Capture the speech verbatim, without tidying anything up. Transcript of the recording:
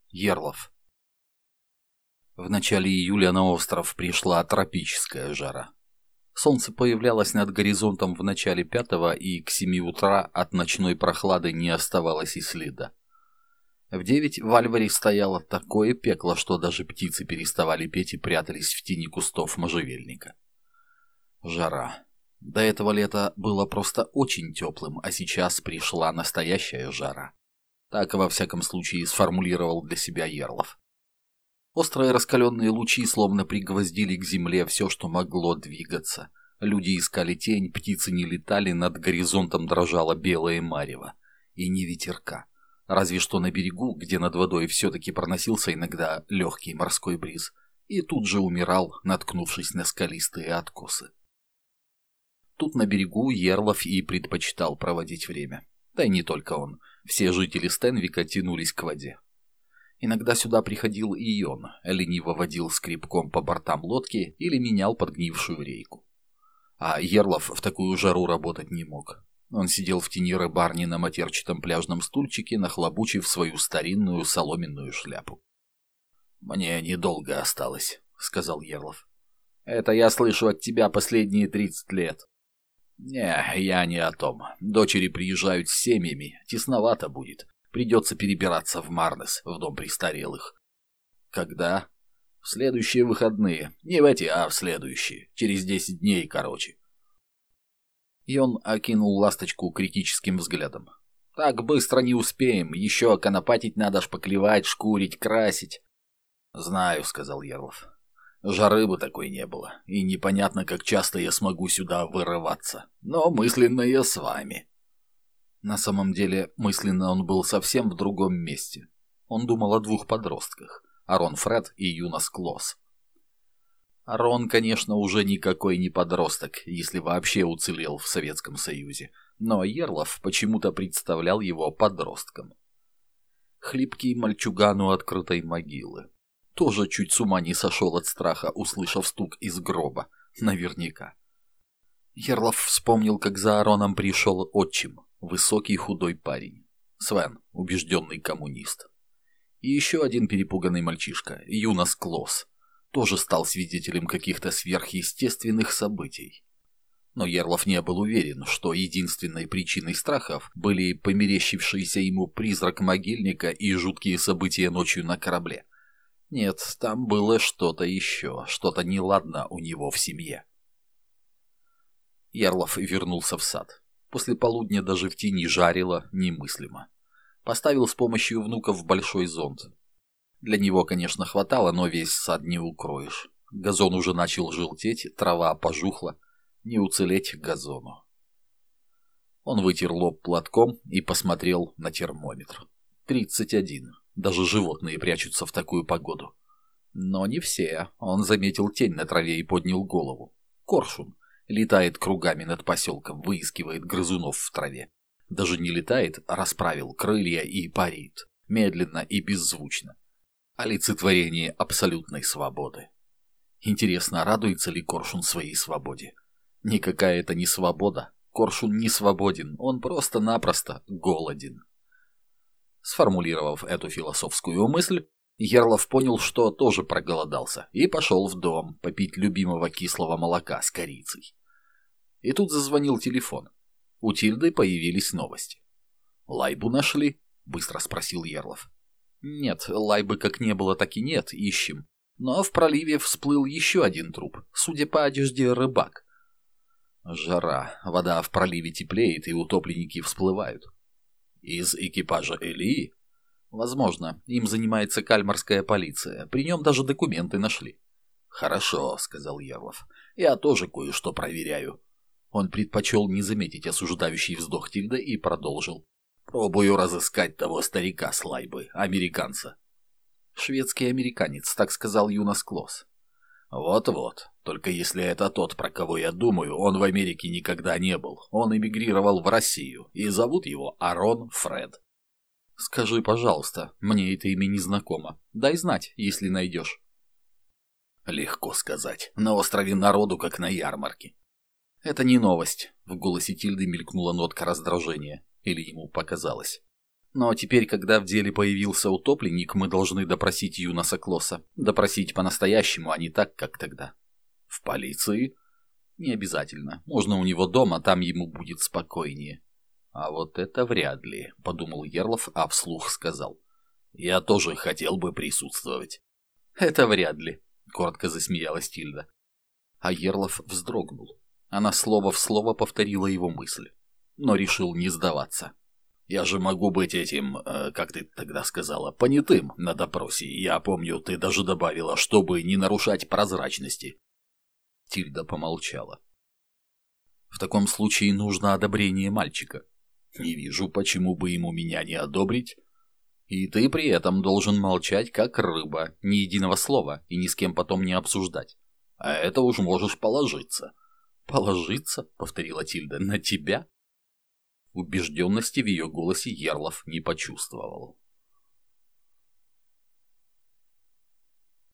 Ерлов. В начале июля на остров пришла тропическая жара. Солнце появлялось над горизонтом в начале пятого, и к семи утра от ночной прохлады не оставалось и следа. В девять в Альваре стояло такое пекло, что даже птицы переставали петь и прятались в тени кустов можжевельника. Жара. До этого лета было просто очень теплым, а сейчас пришла настоящая жара. Так, во всяком случае, сформулировал для себя Ерлов. Острые раскаленные лучи словно пригвоздили к земле все, что могло двигаться. Люди искали тень, птицы не летали, над горизонтом дрожало белое марево. И не ветерка. Разве что на берегу, где над водой все-таки проносился иногда легкий морской бриз, и тут же умирал, наткнувшись на скалистые откосы. Тут на берегу Ерлов и предпочитал проводить время. Да и не только он. Все жители Стенвика тянулись к воде. Иногда сюда приходил и он, лениво водил скребком по бортам лодки или менял подгнившую рейку. А Ерлов в такую жару работать не мог. Он сидел в тени рыбарни на матерчатом пляжном стульчике, нахлобучив свою старинную соломенную шляпу. «Мне недолго осталось», — сказал Ерлов. «Это я слышу от тебя последние тридцать лет». «Не, я не о том. Дочери приезжают с семьями, тесновато будет. Придется перебираться в Марнес, в дом престарелых». «Когда?» «В следующие выходные. Не в эти, а в следующие. Через десять дней, короче». И он окинул ласточку критическим взглядом. «Так быстро не успеем. Еще оконопатить надо, шпаклевать, шкурить, красить». «Знаю», — сказал Ерлов. «Жары бы такой не было, и непонятно, как часто я смогу сюда вырываться. Но мысленно я с вами». На самом деле, мысленно он был совсем в другом месте. Он думал о двух подростках — Арон Фред и Юнас Клос. Арон, конечно, уже никакой не подросток, если вообще уцелел в Советском Союзе, но Ерлов почему-то представлял его подростком. Хлипкий мальчуган у открытой могилы. Тоже чуть с ума не сошел от страха, услышав стук из гроба. Наверняка. Ерлов вспомнил, как за Ароном пришел отчим, высокий худой парень. Свен, убежденный коммунист. И еще один перепуганный мальчишка, Юнас Клос, тоже стал свидетелем каких-то сверхъестественных событий. Но Ерлов не был уверен, что единственной причиной страхов были померещившийся ему призрак могильника и жуткие события ночью на корабле. Нет, там было что-то еще, что-то неладно у него в семье. Ерлов вернулся в сад. После полудня даже в тени жарило немыслимо. Поставил с помощью внуков большой зонт. Для него, конечно, хватало, но весь сад не укроешь. Газон уже начал желтеть, трава пожухла. Не уцелеть газону. Он вытер лоб платком и посмотрел на термометр. тридцать один. Даже животные прячутся в такую погоду. Но не все. Он заметил тень на траве и поднял голову. Коршун. Летает кругами над поселком, выискивает грызунов в траве. Даже не летает, а расправил крылья и парит. Медленно и беззвучно. Олицетворение абсолютной свободы. Интересно, радуется ли Коршун своей свободе? Никакая это не свобода. Коршун не свободен, он просто-напросто голоден. Сформулировав эту философскую мысль, Ерлов понял, что тоже проголодался, и пошел в дом попить любимого кислого молока с корицей. И тут зазвонил телефон. У Тильды появились новости. «Лайбу нашли?» — быстро спросил Ерлов. «Нет, Лайбы как не было, так и нет, ищем. Но в проливе всплыл еще один труп, судя по одежде, рыбак». «Жара, вода в проливе теплеет, и утопленники всплывают». «Из экипажа Элии?» «Возможно. Им занимается кальмарская полиция. При нем даже документы нашли». «Хорошо», — сказал Ерлов. «Я тоже кое-что проверяю». Он предпочел не заметить осуждающий вздох Тильды и продолжил. «Пробую разыскать того старика с Лайбы, американца». «Шведский американец», — так сказал Юнас Клос. «Вот-вот. Только если это тот, про кого я думаю, он в Америке никогда не был. Он эмигрировал в Россию, и зовут его Арон Фред». «Скажи, пожалуйста, мне это имя не знакомо. Дай знать, если найдешь». «Легко сказать. На острове народу, как на ярмарке». «Это не новость», — в голосе Тильды мелькнула нотка раздражения. Или ему показалось. Но теперь, когда в деле появился утопленник, мы должны допросить Юноса Клосса. Допросить по-настоящему, а не так, как тогда. В полиции? Не обязательно. Можно у него дома, там ему будет спокойнее. А вот это вряд ли, подумал Ярлов, а вслух сказал. Я тоже хотел бы присутствовать. Это вряд ли, коротко засмеялась Тильда. А Ярлов вздрогнул. Она слово в слово повторила его мысль, но решил не сдаваться. «Я же могу быть этим, э, как ты тогда сказала, понятым на допросе. Я помню, ты даже добавила, чтобы не нарушать прозрачности». Тильда помолчала. «В таком случае нужно одобрение мальчика. Не вижу, почему бы ему меня не одобрить. И ты при этом должен молчать, как рыба, ни единого слова, и ни с кем потом не обсуждать. А это уж можешь положиться». «Положиться?» — повторила Тильда. «На тебя?» Убежденности в ее голосе Ярлов не почувствовал.